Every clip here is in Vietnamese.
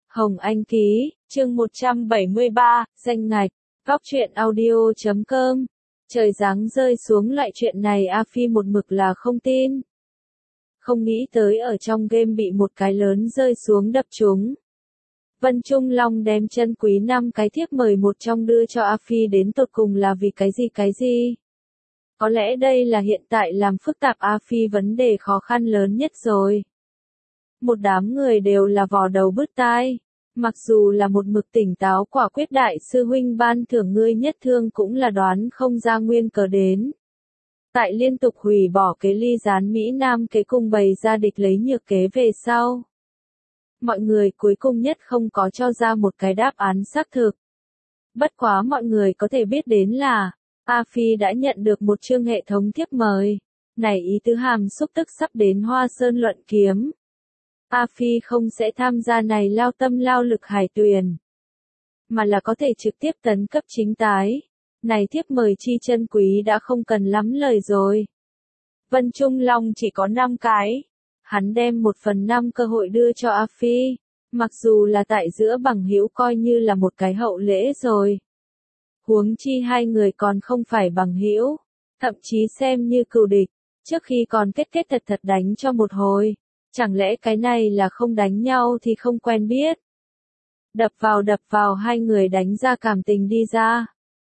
Hồng Anh ký, chương 173, danh ngạch, góc truyện audio.com. Trời giáng rơi xuống loại chuyện này A Phi một mực là không tin. Không nghĩ tới ở trong game bị một cái lớn rơi xuống đập trúng. Vân Trung Long đem chân quý 5 cái thiếp mời một trong đưa cho A Phi đến tột cùng là vì cái gì? Có lẽ đây là hiện tại làm phức tạp A Phi vấn đề khó khăn lớn nhất rồi. Một đám người đều là vò đầu bứt tai. Mặc dù là một mực tỉnh táo quả quyết đại sư huynh ban thưởng ngươi nhất thương cũng là đoán không ra nguyên cớ đến. Tại liên tục hủy bỏ kế ly gián Mỹ Nam kế cùng bày ra địch lấy nhược kế về sau. Mọi người cuối cùng nhất không có cho ra một cái đáp án xác thực. Bất quá mọi người có thể biết đến là, A Phi đã nhận được một chương hệ thống thiếp mời. Này ý tứ hàm xúc tức sắp đến Hoa Sơn luận kiếm. A Phi không sẽ tham gia này lao tâm lao lực hải tuyền, mà là có thể trực tiếp tấn cấp chính tái. Này thiếp mời chi chân quý đã không cần lắm lời rồi. Vân Trung Long chỉ có 5 cái. Hắn đem 1/5 cơ hội đưa cho A Phi, mặc dù là tại giữa bằng hữu coi như là một cái hậu lễ rồi. Huống chi hai người còn không phải bằng hữu, thậm chí xem như cừu địch, trước khi còn kết thật đánh cho một hồi. Chẳng lẽ cái này là không đánh nhau thì không quen biết. Đập vào hai người đánh ra cảm tình đi ra.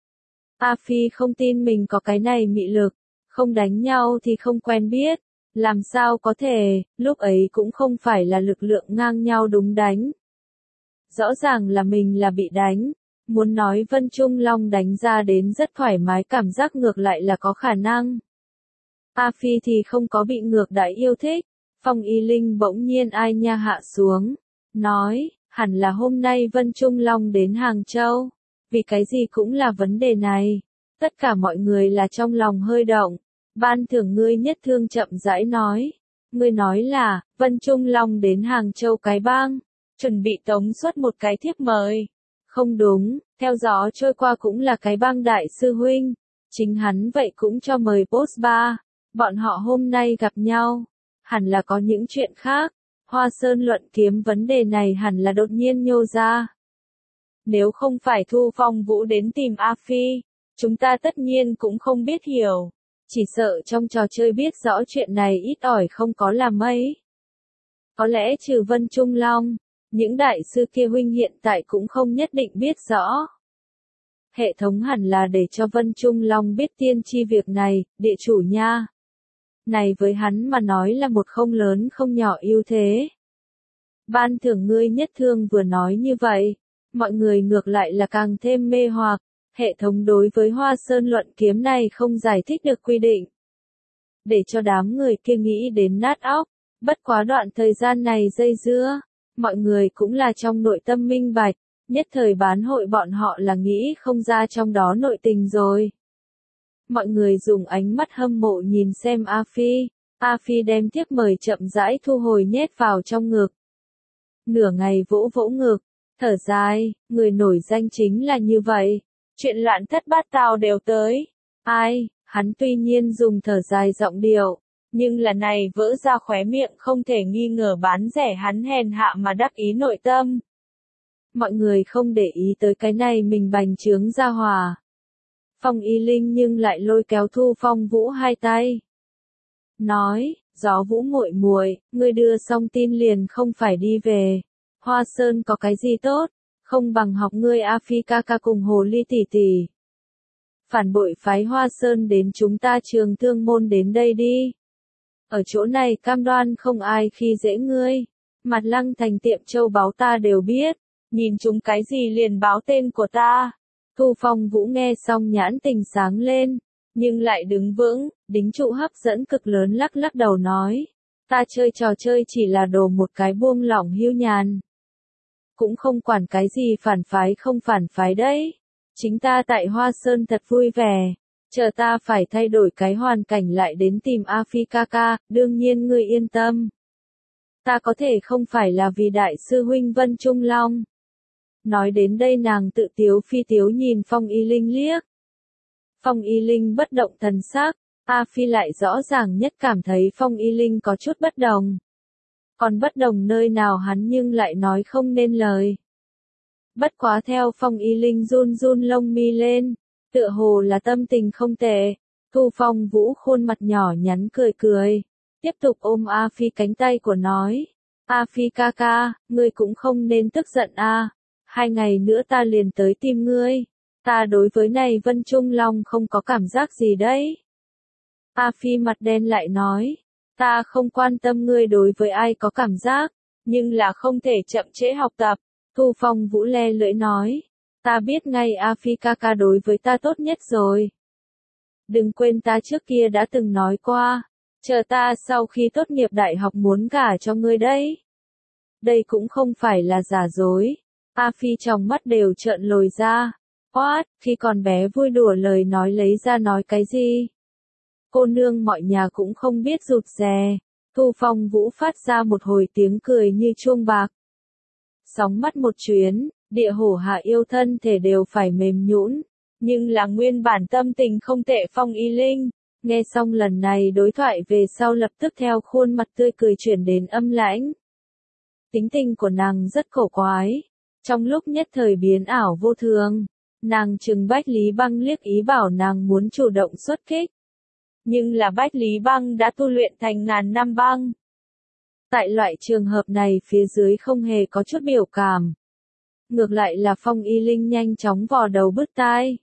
A Phi không tin mình có cái này mị lực, không đánh nhau thì không quen biết. Làm sao có thể, lúc ấy cũng không phải là lực lượng ngang nhau đúng đánh. Rõ ràng là mình là bị đánh. Muốn nói Vân Trung Long đánh ra đến rất thoải mái cảm giác ngược lại là có khả năng. A Phi thì không có bị ngược đãi yêu thích. Phong Y Linh bỗng nhiên ai nha hạ xuống, nói, hẳn là hôm nay Vân Trung Long đến Hàng Châu, vì cái gì cũng là vấn đề này. Tất cả mọi người là trong lòng hơi động, ban thưởng ngươi nhất thương chậm rãi nói. Ngươi nói là, Vân Trung Long đến Hàng Châu cái bang, chuẩn bị tống xuất một cái thiếp mời. Không đúng, theo gió trôi qua cũng là cái bang đại sư huynh, chính hắn vậy cũng cho mời boss ba, bọn họ hôm nay gặp nhau. Hẳn là có những chuyện khác, Hoa Sơn luận kiếm vấn đề này hẳn là đột nhiên nhô ra. Nếu không phải Thu Phong Vũ đến tìm A Phi, chúng ta tất nhiên cũng không biết hiểu. Chỉ sợ trong trò chơi biết rõ chuyện này ít ỏi không có là mấy. Có lẽ trừ Vân Trung Long, những đại sư kia huynh hiện tại cũng không nhất định biết rõ. Hệ thống hẳn là để cho Vân Trung Long biết tiên tri việc này, địa chủ nha. Này với hắn mà nói là một không lớn không nhỏ ưu thế. Ban thưởng ngươi nhất thương vừa nói như vậy, mọi người ngược lại là càng thêm mê hoặc, hệ thống đối với Hoa Sơn luận kiếm này không giải thích được quy định. Để cho đám người kia nghĩ đến nát óc, bất quá đoạn thời gian này dây dưa, mọi người cũng là trong nội tâm minh bạch, nhất thời bán hội bọn họ là nghĩ không ra trong đó nội tình rồi. Mọi người dùng ánh mắt hâm mộ nhìn xem A Phi. A Phi đem thiếp mời chậm rãi thu hồi nhét vào trong ngực. Nửa ngày vỗ ngực, thở dài, người nổi danh chính là như vậy. Chuyện loạn thất bát tao đều tới. Ai, hắn tuy nhiên dùng thở dài giọng điệu, nhưng lần này vỡ ra khóe miệng không thể nghi ngờ bán rẻ hắn hèn hạ mà đắc ý nội tâm. Mọi người không để ý tới cái này mình bành trướng ra hòa. Phong Y Linh nhưng lại lôi kéo Thu Phong Vũ hai tay. Nói, Gió Vũ muội muội, ngươi đưa xong tin liền không phải đi về. Hoa Sơn có cái gì tốt, không bằng học ngươi A Phi ca ca cùng Hồ Ly tỷ tỷ. Phản bội phái Hoa Sơn đến chúng ta Trường Thương môn đến đây đi. Ở chỗ này cam đoan không ai khi dễ ngươi. Mặt Lăng Thành tiệm châu báu ta đều biết, nhìn chúng cái gì liền báo tên của ta. Thu Phong Vũ nghe xong nhãn tình sáng lên, nhưng lại đứng vững, đính trụ hấp dẫn cực lớn lắc đầu nói. Ta chơi trò chơi chỉ là đồ một cái buông lỏng hiu nhàn. Cũng không quản cái gì phản phái không phản phái đấy. Chính ta tại Hoa Sơn thật vui vẻ. Chờ ta phải thay đổi cái hoàn cảnh lại đến tìm A Phi ca ca, đương nhiên ngươi yên tâm. Ta có thể không phải là vì đại sư huynh Vân Trung Long. Nói đến đây nàng tự tiếu phi tiếu nhìn Phong Y Linh liếc. Phong Y Linh bất động thần sắc, A Phi lại rõ ràng nhất cảm thấy Phong Y Linh có chút bất đồng. Còn bất đồng nơi nào hắn nhưng lại nói không nên lời. Bất quá theo Phong Y Linh run run lông mi lên, tựa hồ là tâm tình không tệ. Thu Phong Vũ khuôn mặt nhỏ nhắn cười cười, tiếp tục ôm A Phi cánh tay của nói. A Phi ca ca, ngươi cũng không nên tức giận a. 2 ngày nữa ta liền tới tìm ngươi. Ta đối với này Vân Trung Long không có cảm giác gì đấy. A Phi mặt đen lại nói. Ta không quan tâm ngươi đối với ai có cảm giác, nhưng là không thể chậm trễ học tập. Thu Phong Vũ le lưỡi nói. Ta biết ngay A Phi ca ca đối với ta tốt nhất rồi. Đừng quên ta trước kia đã từng nói qua. Chờ ta sau khi tốt nghiệp đại học muốn gả cho ngươi đấy. Đây cũng không phải là giả dối. A Phi trong mắt đều trợn lồi ra. What, khi còn bé vui đùa lời nói lấy ra nói cái gì? Cô nương mọi nhà cũng không biết rụt rè. Thu Phong Vũ phát ra một hồi tiếng cười như chuông bạc. Sóng mắt một chuyến, địa hổ hạ yêu thân thể đều phải mềm nhũn. Nhưng là nguyên bản tâm tình không tệ Phong Y Linh. Nghe xong lần này đối thoại về sau lập tức theo khuôn mặt tươi cười chuyển đến âm lãnh. Tính tình của nàng rất cổ quái. Trong lúc nhất thời biến ảo vô thường, nàng trừng Bách Lý Băng liếc ý bảo nàng muốn chủ động xuất kích. Nhưng là Bách Lý Băng đã tu luyện thành ngàn năm băng. Tại loại trường hợp này phía dưới không hề có chút biểu cảm. Ngược lại là Phong Y Linh nhanh chóng vò đầu bứt tai.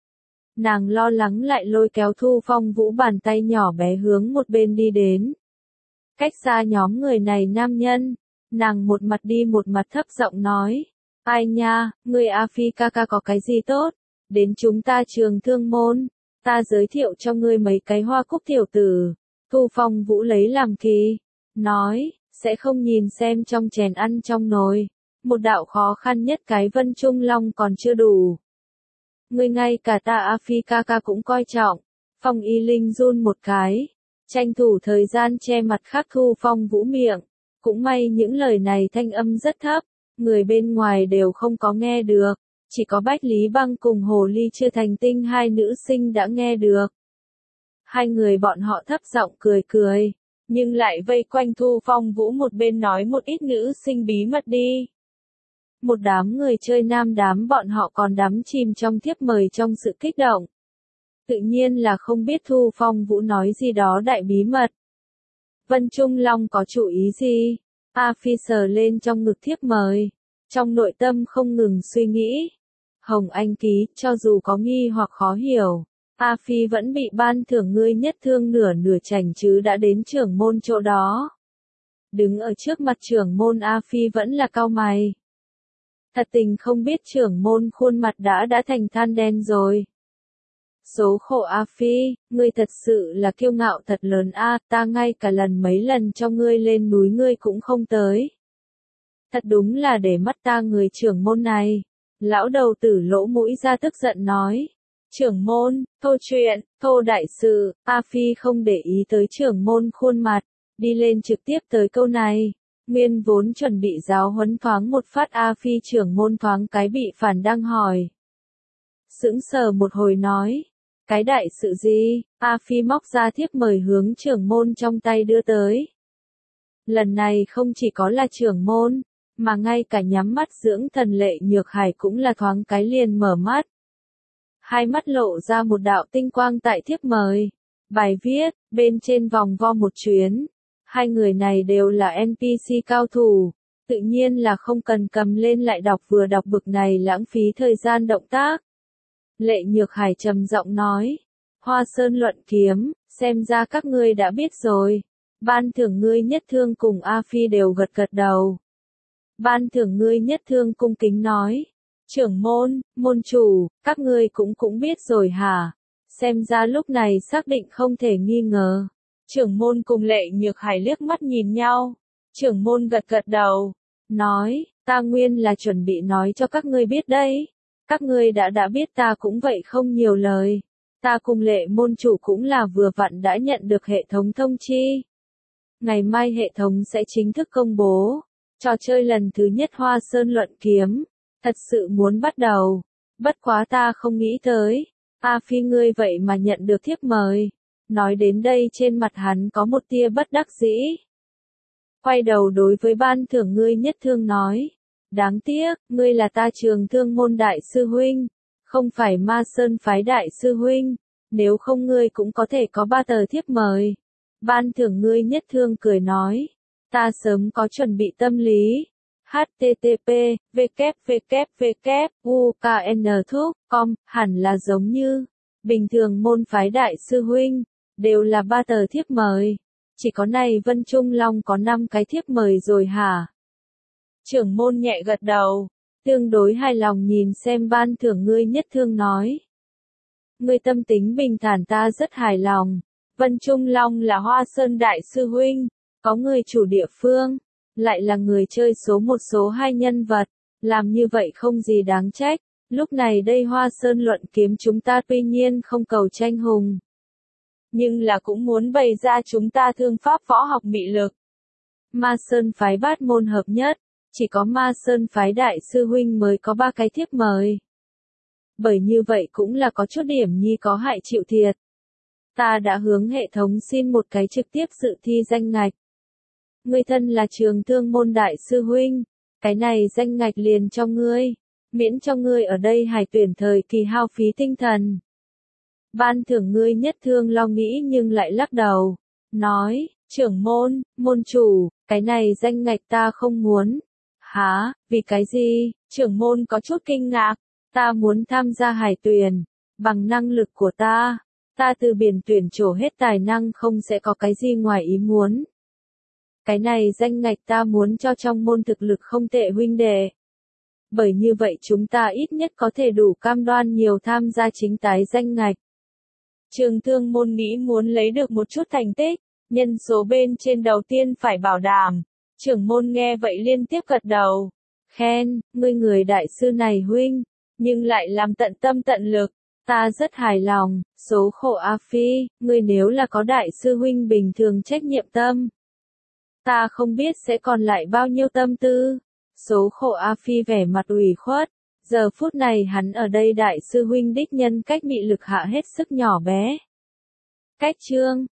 Nàng lo lắng lại lôi kéo Thu Phong Vũ bàn tay nhỏ bé hướng một bên đi đến. Cách xa nhóm người này nam nhân, nàng một mặt đi một mặt thấp giọng nói. Ai nha, người A Phi ca ca có cái gì tốt? Đến chúng ta trường thương môn, ta giới thiệu cho ngươi mấy cái hoa cúc tiểu tử. Thu Phong Vũ lấy làm kỳ, nói, sẽ không nhìn xem trong chén ăn trong nồi. Một đạo khó khăn nhất cái Vân Trung Long còn chưa đủ. Ngươi ngay cả ta A Phi ca ca cũng coi trọng. Phong Y Linh run một cái, tranh thủ thời gian che mặt khắc Thu Phong Vũ miệng. Cũng may những lời này thanh âm rất thấp, người bên ngoài đều không có nghe được. Chỉ có Bách Lý Băng cùng Hồ Ly chưa thành tinh hai nữ sinh đã nghe được. Hai người bọn họ thấp giọng cười cười, nhưng lại vây quanh Thu Phong Vũ một bên nói một ít nữ sinh bí mật đi. Một đám người chơi nam đám bọn họ còn đắm chìm trong thiếp mời trong sự kích động. Tự nhiên là không biết Thu Phong Vũ nói gì đó đại bí mật. Vân Trung Long có chủ ý gì? A Phi sờ lên trong ngực thiếp mời. Trong nội tâm không ngừng suy nghĩ. Hồng Anh ký, cho dù có nghi hoặc khó hiểu. A Phi vẫn bị ban thưởng ngươi nhất thương nửa nửa chảnh chứ đã đến trưởng môn chỗ đó. Đứng ở trước mặt trưởng môn A Phi vẫn là cau mày. Thật tình không biết trưởng môn khuôn mặt đã thành than đen rồi. Số khổ A Phi, ngươi thật sự là kiêu ngạo thật lớn a, ta ngay cả lần mấy lần cho ngươi lên núi ngươi cũng không tới. Thật đúng là để mắt ta người trưởng môn này. Lão đầu tử lỗ mũi ra tức giận nói. Trưởng môn, Thô chuyện, Thô đại sự, A Phi không để ý tới trưởng môn khuôn mặt, đi lên trực tiếp tới câu này. Nguyên vốn chuẩn bị giáo huấn thoáng một phát A Phi trưởng môn thoáng cái bị phản đang hỏi. Sững sờ một hồi nói. Cái đại sự gì? A Phi móc ra thiếp mời hướng trưởng môn trong tay đưa tới. Lần này không chỉ có là trưởng môn, mà ngay cả nhắm mắt dưỡng thần Lệ Nhược Hải cũng là thoáng cái liền mở mắt. Hai mắt lộ ra một đạo tinh quang tại thiếp mời. Bài viết, bên trên vòng vo một chuyến. Hai người này đều là NPC cao thủ, tự nhiên là không cần cầm lên lại đọc vừa đọc bực này lãng phí thời gian động tác. Lệ Nhược Hải trầm giọng nói, Hoa Sơn luận kiếm, xem ra các ngươi đã biết rồi. Ban thưởng ngươi nhất thương cùng A Phi đều gật gật đầu. Ban thưởng ngươi nhất thương cung kính nói, trưởng môn, môn chủ, các ngươi cũng biết rồi hả? Xem ra lúc này xác định không thể nghi ngờ. Trưởng môn cùng Lệ Nhược Hải liếc mắt nhìn nhau. Trưởng môn gật gật đầu, nói, ta nguyên là chuẩn bị nói cho các ngươi biết đấy. Các ngươi đã biết ta cũng vậy không nhiều lời. Ta cùng Lệ môn chủ cũng là vừa vặn đã nhận được hệ thống thông chi. Ngày mai hệ thống sẽ chính thức công bố. Trò chơi lần thứ nhất Hoa Sơn luận kiếm. Thật sự muốn bắt đầu. Bất quá ta không nghĩ tới. A Phi ngươi vậy mà nhận được thiếp mời. Nói đến đây trên mặt hắn có một tia bất đắc dĩ. quay đầu đối với ban thưởng ngươi nhất thương nói. Đáng tiếc, ngươi là ta Trường Thương môn đại sư huynh, không phải Ma Sơn phái đại sư huynh, nếu không ngươi cũng có thể có 3 tờ thiếp mời. Ban thưởng ngươi nhất thương cười nói, ta sớm có chuẩn bị tâm lý. http www.uknthuc.com hẳn là giống như bình thường môn phái đại sư huynh, đều là 3 tờ thiếp mời. Chỉ có này Vân Trung Long có 5 cái thiếp mời rồi hả? Trưởng môn nhẹ gật đầu, tương đối hài lòng nhìn xem ban thưởng ngươi nhất thương nói. Ngươi tâm tính bình thản ta rất hài lòng. Vân Trung Long là Hoa Sơn đại sư huynh, có người chủ địa phương, lại là người chơi số 1 số 2 nhân vật, làm như vậy không gì đáng trách. Lúc này đây Hoa Sơn luận kiếm chúng ta tuy nhiên không cầu tranh hùng, nhưng là cũng muốn bày ra chúng ta thương pháp võ học mị lực. Ma Sơn phái bát môn hợp nhất, chỉ có Ma Sơn phái đại sư huynh mới có 3 cái thiếp mời. Bởi như vậy cũng là có chút điểm nhi có hại chịu thiệt. Ta đã hướng hệ thống xin một cái trực tiếp dự thi danh ngạch. Ngươi thân là Trường Thương môn đại sư huynh, cái này danh ngạch liền cho ngươi, miễn cho ngươi ở đây hải tuyển thời kỳ hao phí tinh thần. Ban thưởng ngươi nhất thương lo nghĩ nhưng lại lắc đầu, nói, trưởng môn, môn chủ, cái này danh ngạch ta không muốn. Hả, vì cái gì? Trưởng môn có chút kinh ngạc, ta muốn tham gia hải tuyển, bằng năng lực của ta từ biển tuyển trổ hết tài năng không sẽ có cái gì ngoài ý muốn. Cái này danh ngạch ta muốn cho trong môn thực lực không tệ huynh đệ. Bởi như vậy chúng ta ít nhất có thể đủ cam đoan nhiều tham gia chính tái danh ngạch. Trường Thương môn nghĩ muốn lấy được một chút thành tích, nhân số bên trên đầu tiên phải bảo đảm. Trưởng môn nghe vậy liên tiếp gật đầu. Khen, ngươi người đại sư này huynh, nhưng lại làm tận tâm tận lực. Ta rất hài lòng, số khổ A Phi, ngươi nếu là có đại sư huynh bình thường trách nhiệm tâm. Ta không biết sẽ còn lại bao nhiêu tâm tư. Số khổ A Phi vẻ mặt ủy khuất. Giờ phút này hắn ở đây đại sư huynh đích nhân cách mị lực hạ hết sức nhỏ bé. Cách chương